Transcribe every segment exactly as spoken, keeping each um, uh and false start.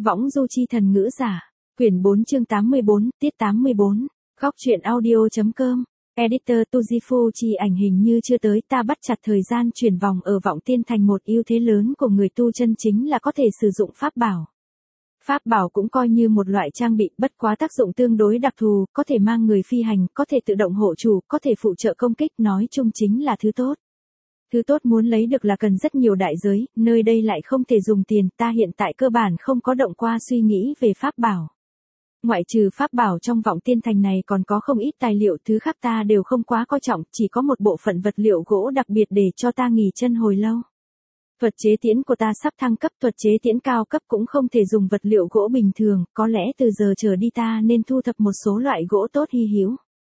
Võng du chi thần ngữ giả. Quyển bốn chương tám mươi bốn, tiết tám mươi bốn. Góc truyện audio.com. Editor Tujifu chi ảnh hình như chưa tới, ta bắt chặt thời gian chuyển vòng ở Vọng Tiên Thành. Một ưu thế lớn của người tu chân chính là có thể sử dụng pháp bảo. Pháp bảo cũng coi như một loại trang bị, bất quá tác dụng tương đối đặc thù, có thể mang người phi hành, có thể tự động hộ chủ, có thể phụ trợ công kích, nói chung chính là thứ tốt. Thứ tốt muốn lấy được là cần rất nhiều đại giới, nơi đây lại không thể dùng tiền, ta hiện tại cơ bản không có động qua suy nghĩ về pháp bảo. Ngoại trừ pháp bảo trong Vọng Tiên Thành này còn có không ít tài liệu, thứ khác ta đều không quá coi trọng, chỉ có một bộ phận vật liệu gỗ đặc biệt để cho ta nghỉ chân hồi lâu. Thuật chế tiễn của ta sắp thăng cấp, thuật chế tiễn cao cấp cũng không thể dùng vật liệu gỗ bình thường, có lẽ từ giờ trở đi ta nên thu thập một số loại gỗ tốt hy hữu.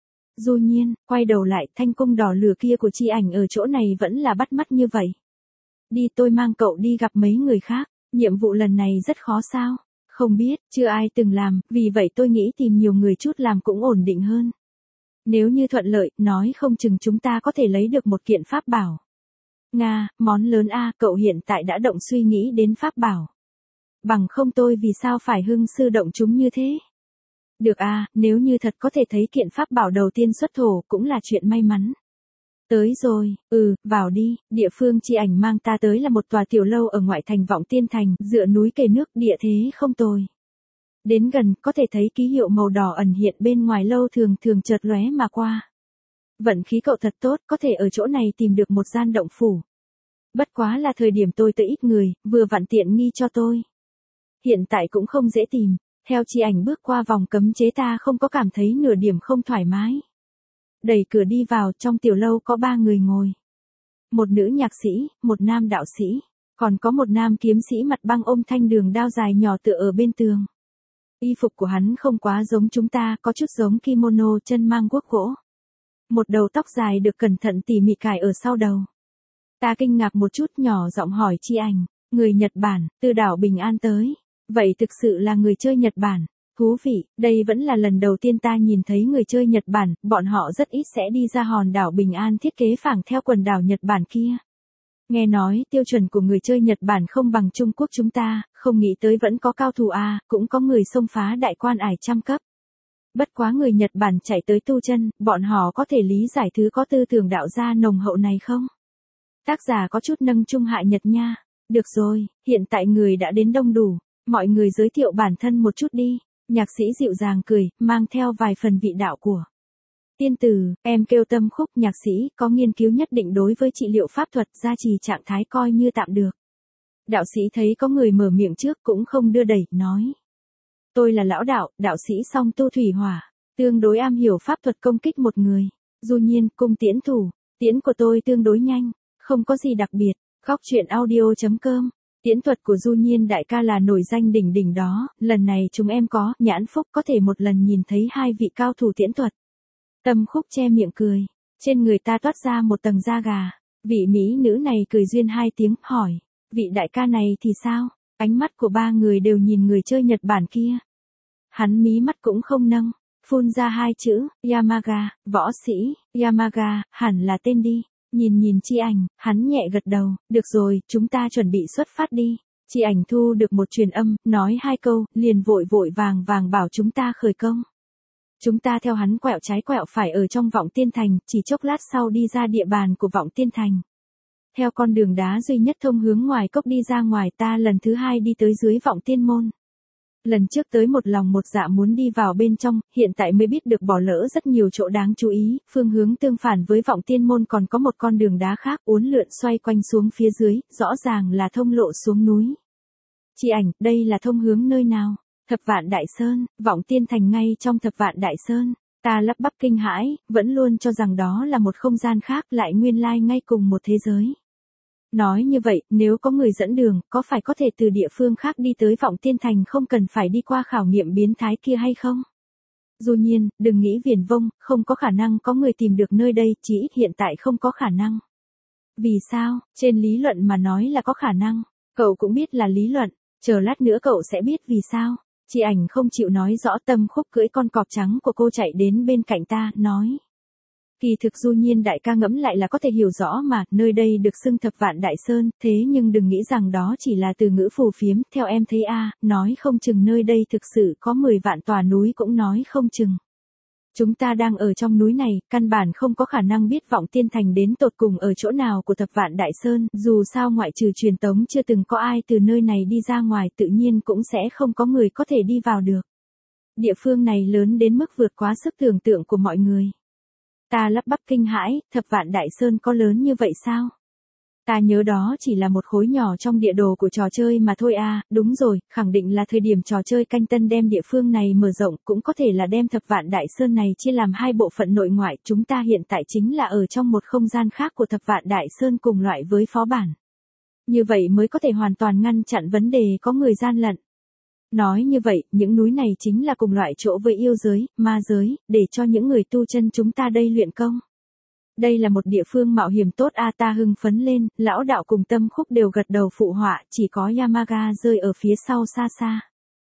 Du Nhiên, quay đầu lại, thanh cung đỏ lửa kia của Chi Ảnh ở chỗ này vẫn là bắt mắt như vậy. Đi, tôi mang cậu đi gặp mấy người khác, nhiệm vụ lần này rất khó sao? Không biết, chưa ai từng làm, vì vậy tôi nghĩ tìm nhiều người chút làm cũng ổn định hơn. Nếu như thuận lợi, nói không chừng chúng ta có thể lấy được một kiện pháp bảo. Nga, món lớn a, cậu hiện tại đã động suy nghĩ đến pháp bảo. Bằng không tôi vì sao phải hưng sư động chúng như thế? Được a, nếu như thật có thể thấy kiện pháp bảo đầu tiên xuất thổ cũng là chuyện may mắn. Tới rồi, ừ, vào đi, địa phương Chi Ảnh mang ta tới là một tòa tiểu lâu ở ngoại thành Vọng Tiên Thành, dựa núi kề nước, địa thế không tồi. Đến gần, có thể thấy ký hiệu màu đỏ ẩn hiện bên ngoài lâu thường thường chợt lóe mà qua. Vận khí cậu thật tốt, có thể ở chỗ này tìm được một gian động phủ. Bất quá là thời điểm tôi tới ít người, vừa vặn tiện nghi cho tôi. Hiện tại cũng không dễ tìm, theo Chi Ảnh bước qua vòng cấm chế ta không có cảm thấy nửa điểm không thoải mái. Đẩy cửa đi vào, trong tiểu lâu có ba người ngồi. Một nữ nhạc sĩ, một nam đạo sĩ, còn có một nam kiếm sĩ mặt băng ôm thanh đường đao dài nhỏ tựa ở bên tường. Y phục của hắn không quá giống chúng ta, có chút giống kimono, chân mang guốc gỗ. Một đầu tóc dài được cẩn thận tỉ mỉ cài ở sau đầu. Ta kinh ngạc một chút, nhỏ giọng hỏi Chi Ảnh, người Nhật Bản, từ đảo Bình An tới. Vậy thực sự là người chơi Nhật Bản. Thú vị, đây vẫn là lần đầu tiên ta nhìn thấy người chơi Nhật Bản, bọn họ rất ít sẽ đi ra hòn đảo Bình An thiết kế phảng theo quần đảo Nhật Bản kia. Nghe nói tiêu chuẩn của người chơi Nhật Bản không bằng Trung Quốc chúng ta, không nghĩ tới vẫn có cao thủ a, cũng có người xông phá đại quan ải trăm cấp. Bất quá người Nhật Bản chạy tới tu chân, bọn họ có thể lý giải thứ có tư tưởng đạo gia nồng hậu này không? Tác giả có chút nâng trung hạ Nhật nha. Được rồi, hiện tại người đã đến đông đủ, mọi người giới thiệu bản thân một chút đi. Nhạc sĩ dịu dàng cười, mang theo vài phần vị đạo của tiên tử. Em kêu Tâm Khúc, nhạc sĩ, có nghiên cứu nhất định đối với trị liệu pháp thuật, gia trì trạng thái coi như tạm được. Đạo sĩ thấy có người mở miệng trước cũng không đưa đẩy, nói. Tôi là lão đạo, đạo sĩ song tu thủy hỏa, tương đối am hiểu pháp thuật công kích một người. Du Nhiên, cung tiễn thủ, tiễn của tôi tương đối nhanh, không có gì đặc biệt. Góc truyện audio.com. Tiễn thuật của Du Nhiên đại ca là nổi danh đỉnh đỉnh đó, lần này chúng em có nhãn phúc có thể một lần nhìn thấy hai vị cao thủ tiễn thuật. Tâm Khúc che miệng cười, trên người ta toát ra một tầng da gà. Vị mỹ nữ này cười duyên hai tiếng, hỏi, vị đại ca này thì sao? Ánh mắt của ba người đều nhìn người chơi Nhật Bản kia. Hắn mí mắt cũng không nâng, phun ra hai chữ, Yamaga, võ sĩ, Yamaga, hẳn là tên đi. Nhìn nhìn Chi Ảnh, hắn nhẹ gật đầu, được rồi, chúng ta chuẩn bị xuất phát đi. Chi Ảnh thu được một truyền âm, nói hai câu, liền vội vội vàng vàng bảo chúng ta khởi công. Chúng ta theo hắn quẹo trái quẹo phải ở trong Vọng Tiên Thành, chỉ chốc lát sau đi ra địa bàn của Vọng Tiên Thành. Theo con đường đá duy nhất thông hướng ngoài cốc đi ra ngoài, ta lần thứ hai đi tới dưới Vọng Tiên Môn. Lần trước tới một lòng một dạ muốn đi vào bên trong, hiện tại mới biết được bỏ lỡ rất nhiều chỗ đáng chú ý, phương hướng tương phản với Vọng Tiên Môn còn có một con đường đá khác uốn lượn xoay quanh xuống phía dưới, rõ ràng là thông lộ xuống núi. Chi Ảnh, đây là thông hướng nơi nào? Thập Vạn Đại Sơn, Vọng Tiên Thành ngay trong Thập Vạn Đại Sơn. Ta lắp bắp kinh hãi, vẫn luôn cho rằng đó là một không gian khác, lại nguyên lai ngay cùng một thế giới. Nói như vậy, nếu có người dẫn đường, có phải có thể từ địa phương khác đi tới Vọng Tiên Thành không cần phải đi qua khảo nghiệm biến thái kia hay không? Du Nhiên, đừng nghĩ viển vông, không có khả năng có người tìm được nơi đây, chỉ ít hiện tại không có khả năng. Vì sao? Trên lý luận mà nói là có khả năng. Cậu cũng biết là lý luận, chờ lát nữa cậu sẽ biết vì sao. Chi Ảnh không chịu nói rõ. Tâm Khúc cưỡi con cọp trắng của cô chạy đến bên cạnh ta, nói. Kỳ thực Du Nhiên đại ca ngẫm lại là có thể hiểu rõ mà, nơi đây được xưng Thập Vạn Đại Sơn, thế nhưng đừng nghĩ rằng đó chỉ là từ ngữ phù phiếm, theo em thấy a, nói không chừng nơi đây thực sự có mười vạn tòa núi cũng nói không chừng. Chúng ta đang ở trong núi này, căn bản không có khả năng biết Vọng Tiên Thành đến tột cùng ở chỗ nào của Thập Vạn Đại Sơn, dù sao ngoại trừ truyền tống chưa từng có ai từ nơi này đi ra ngoài, tự nhiên cũng sẽ không có người có thể đi vào được. Địa phương này lớn đến mức vượt quá sức tưởng tượng của mọi người. Ta lắp bắp kinh hãi, Thập Vạn Đại Sơn có lớn như vậy sao? Ta nhớ đó chỉ là một khối nhỏ trong địa đồ của trò chơi mà thôi à, đúng rồi, khẳng định là thời điểm trò chơi canh tân đem địa phương này mở rộng, cũng có thể là đem Thập Vạn Đại Sơn này chia làm hai bộ phận nội ngoại, chúng ta hiện tại chính là ở trong một không gian khác của Thập Vạn Đại Sơn cùng loại với phó bản. Như vậy mới có thể hoàn toàn ngăn chặn vấn đề có người gian lận. Nói như vậy, những núi này chính là cùng loại chỗ với yêu giới, ma giới, để cho những người tu chân chúng ta đây luyện công. Đây là một địa phương mạo hiểm tốt a, ta hưng phấn lên, lão đạo cùng Tâm Khúc đều gật đầu phụ họa, chỉ có Yamaga rơi ở phía sau xa xa.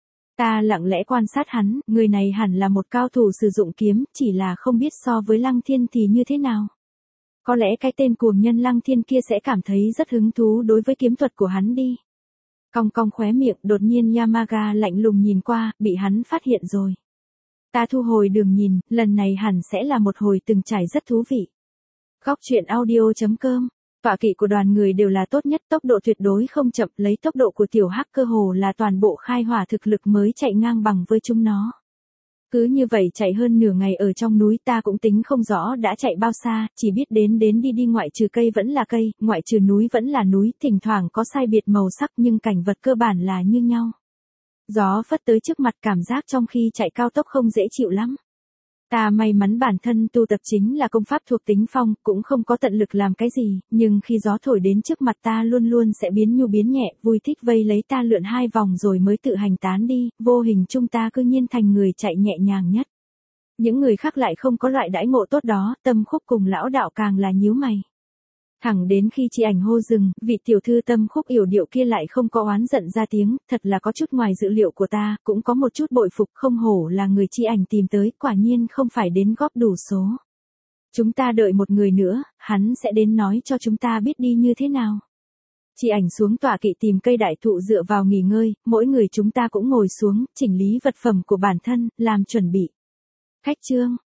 Ta lặng lẽ quan sát hắn, người này hẳn là một cao thủ sử dụng kiếm, chỉ là không biết so với Lăng Thiên thì như thế nào. Có lẽ cái tên cuồng nhân Lăng Thiên kia sẽ cảm thấy rất hứng thú đối với kiếm thuật của hắn đi. Cong cong khóe miệng, đột nhiên Yamaga lạnh lùng nhìn qua, bị hắn phát hiện rồi. Ta thu hồi đường nhìn, lần này hẳn sẽ là một hồi từng trải rất thú vị. Góc truyện audio chấm com, tọa kỵ của đoàn người đều là tốt nhất, tốc độ tuyệt đối không chậm, lấy tốc độ của tiểu hắc cơ hồ là toàn bộ khai hỏa thực lực mới chạy ngang bằng với chúng nó. Cứ như vậy chạy hơn nửa ngày ở trong núi, ta cũng tính không rõ đã chạy bao xa, chỉ biết đến đến đi đi, ngoại trừ cây vẫn là cây, ngoại trừ núi vẫn là núi, thỉnh thoảng có sai biệt màu sắc nhưng cảnh vật cơ bản là như nhau. Gió phất tới trước mặt, cảm giác trong khi chạy cao tốc không dễ chịu lắm. Ta may mắn bản thân tu tập chính là công pháp thuộc tính phong, cũng không có tận lực làm cái gì, nhưng khi gió thổi đến trước mặt ta luôn luôn sẽ biến nhu biến nhẹ, vui thích vây lấy ta lượn hai vòng rồi mới tự hành tán đi, vô hình chung ta cư nhiên thành người chạy nhẹ nhàng nhất. Những người khác lại không có loại đãi ngộ tốt đó, Tâm Khúc cùng lão đạo càng là nhíu mày. Thẳng đến khi Chi Ảnh hô dừng, vị tiểu thư Tâm Khúc yểu điệu kia lại không có oán giận ra tiếng, thật là có chút ngoài dự liệu của ta, cũng có một chút bội phục, không hổ là người Chi Ảnh tìm tới, quả nhiên không phải đến góp đủ số. Chúng ta đợi một người nữa, hắn sẽ đến nói cho chúng ta biết đi như thế nào. Chi Ảnh xuống tọa kỵ tìm cây đại thụ dựa vào nghỉ ngơi, mỗi người chúng ta cũng ngồi xuống, chỉnh lý vật phẩm của bản thân, làm chuẩn bị. Khách trương.